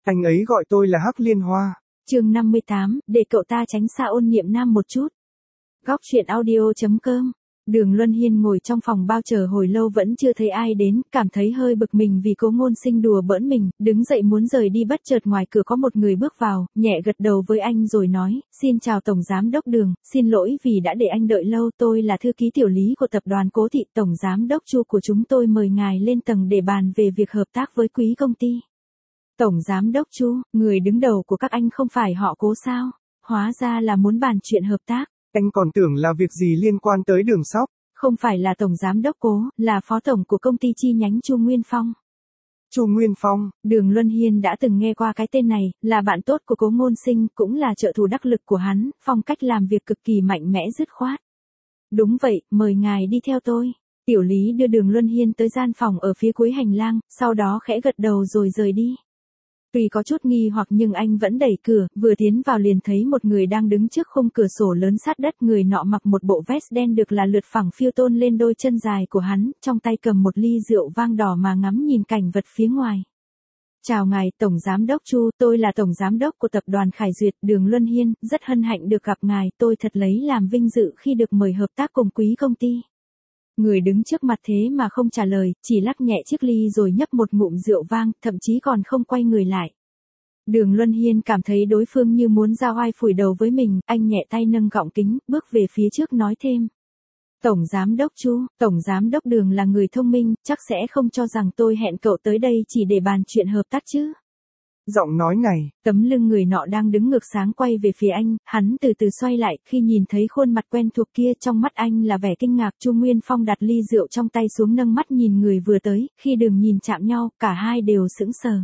Anh ấy gọi tôi là Hắc Liên Hoa. Chương 58, để cậu ta tránh xa Ôn Niệm Nam một chút. Góc truyện audio.com. Đường Luân Hiên ngồi trong phòng bao chờ hồi lâu vẫn chưa thấy ai đến, cảm thấy hơi bực mình vì Cố Ngôn Sinh đùa bỡn mình, đứng dậy muốn rời đi bất chợt ngoài cửa có một người bước vào, nhẹ gật đầu với anh rồi nói, xin chào Tổng Giám Đốc Đường, xin lỗi vì đã để anh đợi lâu, tôi là thư ký tiểu lý của tập đoàn Cố Thị, Tổng Giám Đốc Chu của chúng tôi mời ngài lên tầng để bàn về việc hợp tác với quý công ty. Tổng Giám Đốc Chu, người đứng đầu của các anh không phải họ Cố sao? Hóa ra là muốn bàn chuyện hợp tác. Anh còn tưởng là việc gì liên quan tới Đường Sóc. Không phải là Tổng Giám Đốc Cố, là Phó Tổng của công ty chi nhánh Chu Nguyên Phong. Chu Nguyên Phong. Đường Luân Hiên đã từng nghe qua cái tên này, là bạn tốt của Cố Ngôn Sinh, cũng là trợ thủ đắc lực của hắn, phong cách làm việc cực kỳ mạnh mẽ dứt khoát. Đúng vậy, mời ngài đi theo tôi. Tiểu Lý đưa Đường Luân Hiên tới gian phòng ở phía cuối hành lang, sau đó khẽ gật đầu rồi rời đi. Tuy có chút nghi hoặc nhưng anh vẫn đẩy cửa, vừa tiến vào liền thấy một người đang đứng trước khung cửa sổ lớn sát đất, người nọ mặc một bộ vest đen được là lượt phẳng phiêu tôn lên đôi chân dài của hắn, trong tay cầm một ly rượu vang đỏ mà ngắm nhìn cảnh vật phía ngoài. Chào ngài, Tổng Giám Đốc Chu, tôi là Tổng Giám Đốc của tập đoàn Khải Duyệt, Đường Luân Hiên, rất hân hạnh được gặp ngài, tôi thật lấy làm vinh dự khi được mời hợp tác cùng quý công ty. Người đứng trước mặt thế mà không trả lời, chỉ lắc nhẹ chiếc ly rồi nhấp một ngụm rượu vang, thậm chí còn không quay người lại. Đường Luân Hiên cảm thấy đối phương như muốn ra oai phủi đầu với mình, anh nhẹ tay nâng gọng kính, bước về phía trước nói thêm. Tổng Giám Đốc Chu, Tổng Giám Đốc Đường là người thông minh, chắc sẽ không cho rằng tôi hẹn cậu tới đây chỉ để bàn chuyện hợp tác chứ. Giọng nói này, tấm lưng người nọ đang đứng ngược sáng quay về phía anh, hắn từ từ xoay lại, khi nhìn thấy khuôn mặt quen thuộc kia trong mắt anh là vẻ kinh ngạc. Chu Nguyên Phong đặt ly rượu trong tay xuống nâng mắt nhìn người vừa tới, khi Đường nhìn chạm nhau, cả hai đều sững sờ.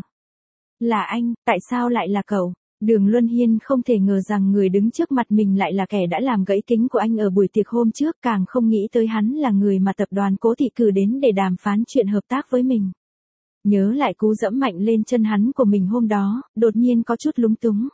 Là anh, tại sao lại là cậu? Đường Luân Hiên không thể ngờ rằng người đứng trước mặt mình lại là kẻ đã làm gãy kính của anh ở buổi tiệc hôm trước, càng không nghĩ tới hắn là người mà tập đoàn Cố Thị cử đến để đàm phán chuyện hợp tác với mình. Nhớ lại cú dẫm mạnh lên chân hắn của mình hôm đó, đột nhiên có chút lúng túng.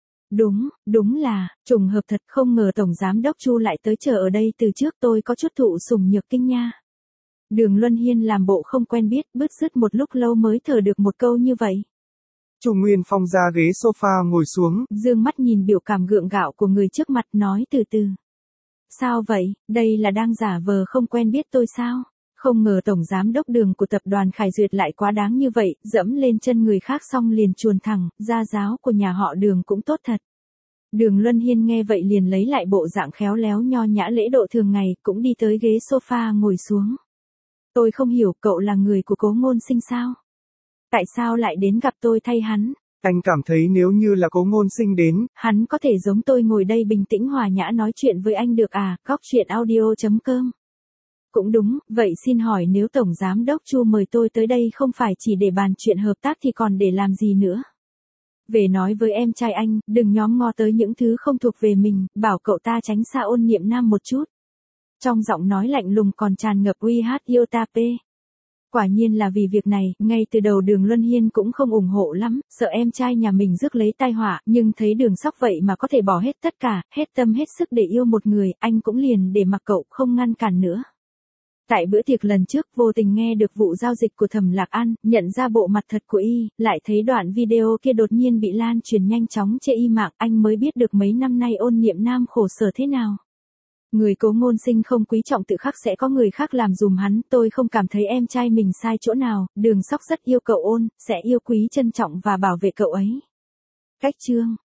Đúng là, trùng hợp thật, không ngờ Tổng Giám Đốc Chu lại tới chờ ở đây từ trước, tôi có chút thụ sủng nhược kinh nha. Đường Luân Hiên làm bộ không quen biết, bứt rứt một lúc lâu mới thở được một câu như vậy. Chu Nguyên Phong ra ghế sofa ngồi xuống, dương mắt nhìn biểu cảm gượng gạo của người trước mặt nói từ từ. Sao vậy, đây là đang giả vờ không quen biết tôi sao? Không ngờ Tổng Giám Đốc Đường của tập đoàn Khải Duyệt lại quá đáng như vậy, dẫm lên chân người khác xong liền chuồn thẳng, gia giáo của nhà họ Đường cũng tốt thật. Đường Luân Hiên nghe vậy liền lấy lại bộ dạng khéo léo nho nhã lễ độ thường ngày, cũng đi tới ghế sofa ngồi xuống. Tôi không hiểu, cậu là người của Cố Ngôn Sinh sao? Tại sao lại đến gặp tôi thay hắn? Anh cảm thấy nếu như là Cố Ngôn Sinh đến, hắn có thể giống tôi ngồi đây bình tĩnh hòa nhã nói chuyện với anh được à? Góc truyện audio.com. Cũng đúng, vậy xin hỏi nếu Tổng Giám Đốc Chu mời tôi tới đây không phải chỉ để bàn chuyện hợp tác thì còn để làm gì nữa? Về nói với em trai anh, đừng nhóm ngó tới những thứ không thuộc về mình, bảo cậu ta tránh xa Ôn Niệm Nam một chút. Trong giọng nói lạnh lùng còn tràn ngập uy hát iota p. Quả nhiên là vì việc này, ngay từ đầu Đường Luân Hiên cũng không ủng hộ lắm, sợ em trai nhà mình rước lấy tai họa, nhưng thấy Đường Sóc vậy mà có thể bỏ hết tất cả, hết tâm hết sức để yêu một người, anh cũng liền để mặc cậu không ngăn cản nữa. Tại bữa tiệc lần trước, vô tình nghe được vụ giao dịch của Thẩm Lạc An, nhận ra bộ mặt thật của y, lại thấy đoạn video kia đột nhiên bị lan truyền nhanh chóng trên y mạng, anh mới biết được mấy năm nay Ôn Niệm Nam khổ sở thế nào. Người Cố Ngôn Sinh không quý trọng tự khắc sẽ có người khác làm dùm hắn, tôi không cảm thấy em trai mình sai chỗ nào, Đường Sóc rất yêu cậu Ôn, sẽ yêu quý trân trọng và bảo vệ cậu ấy. Cách chương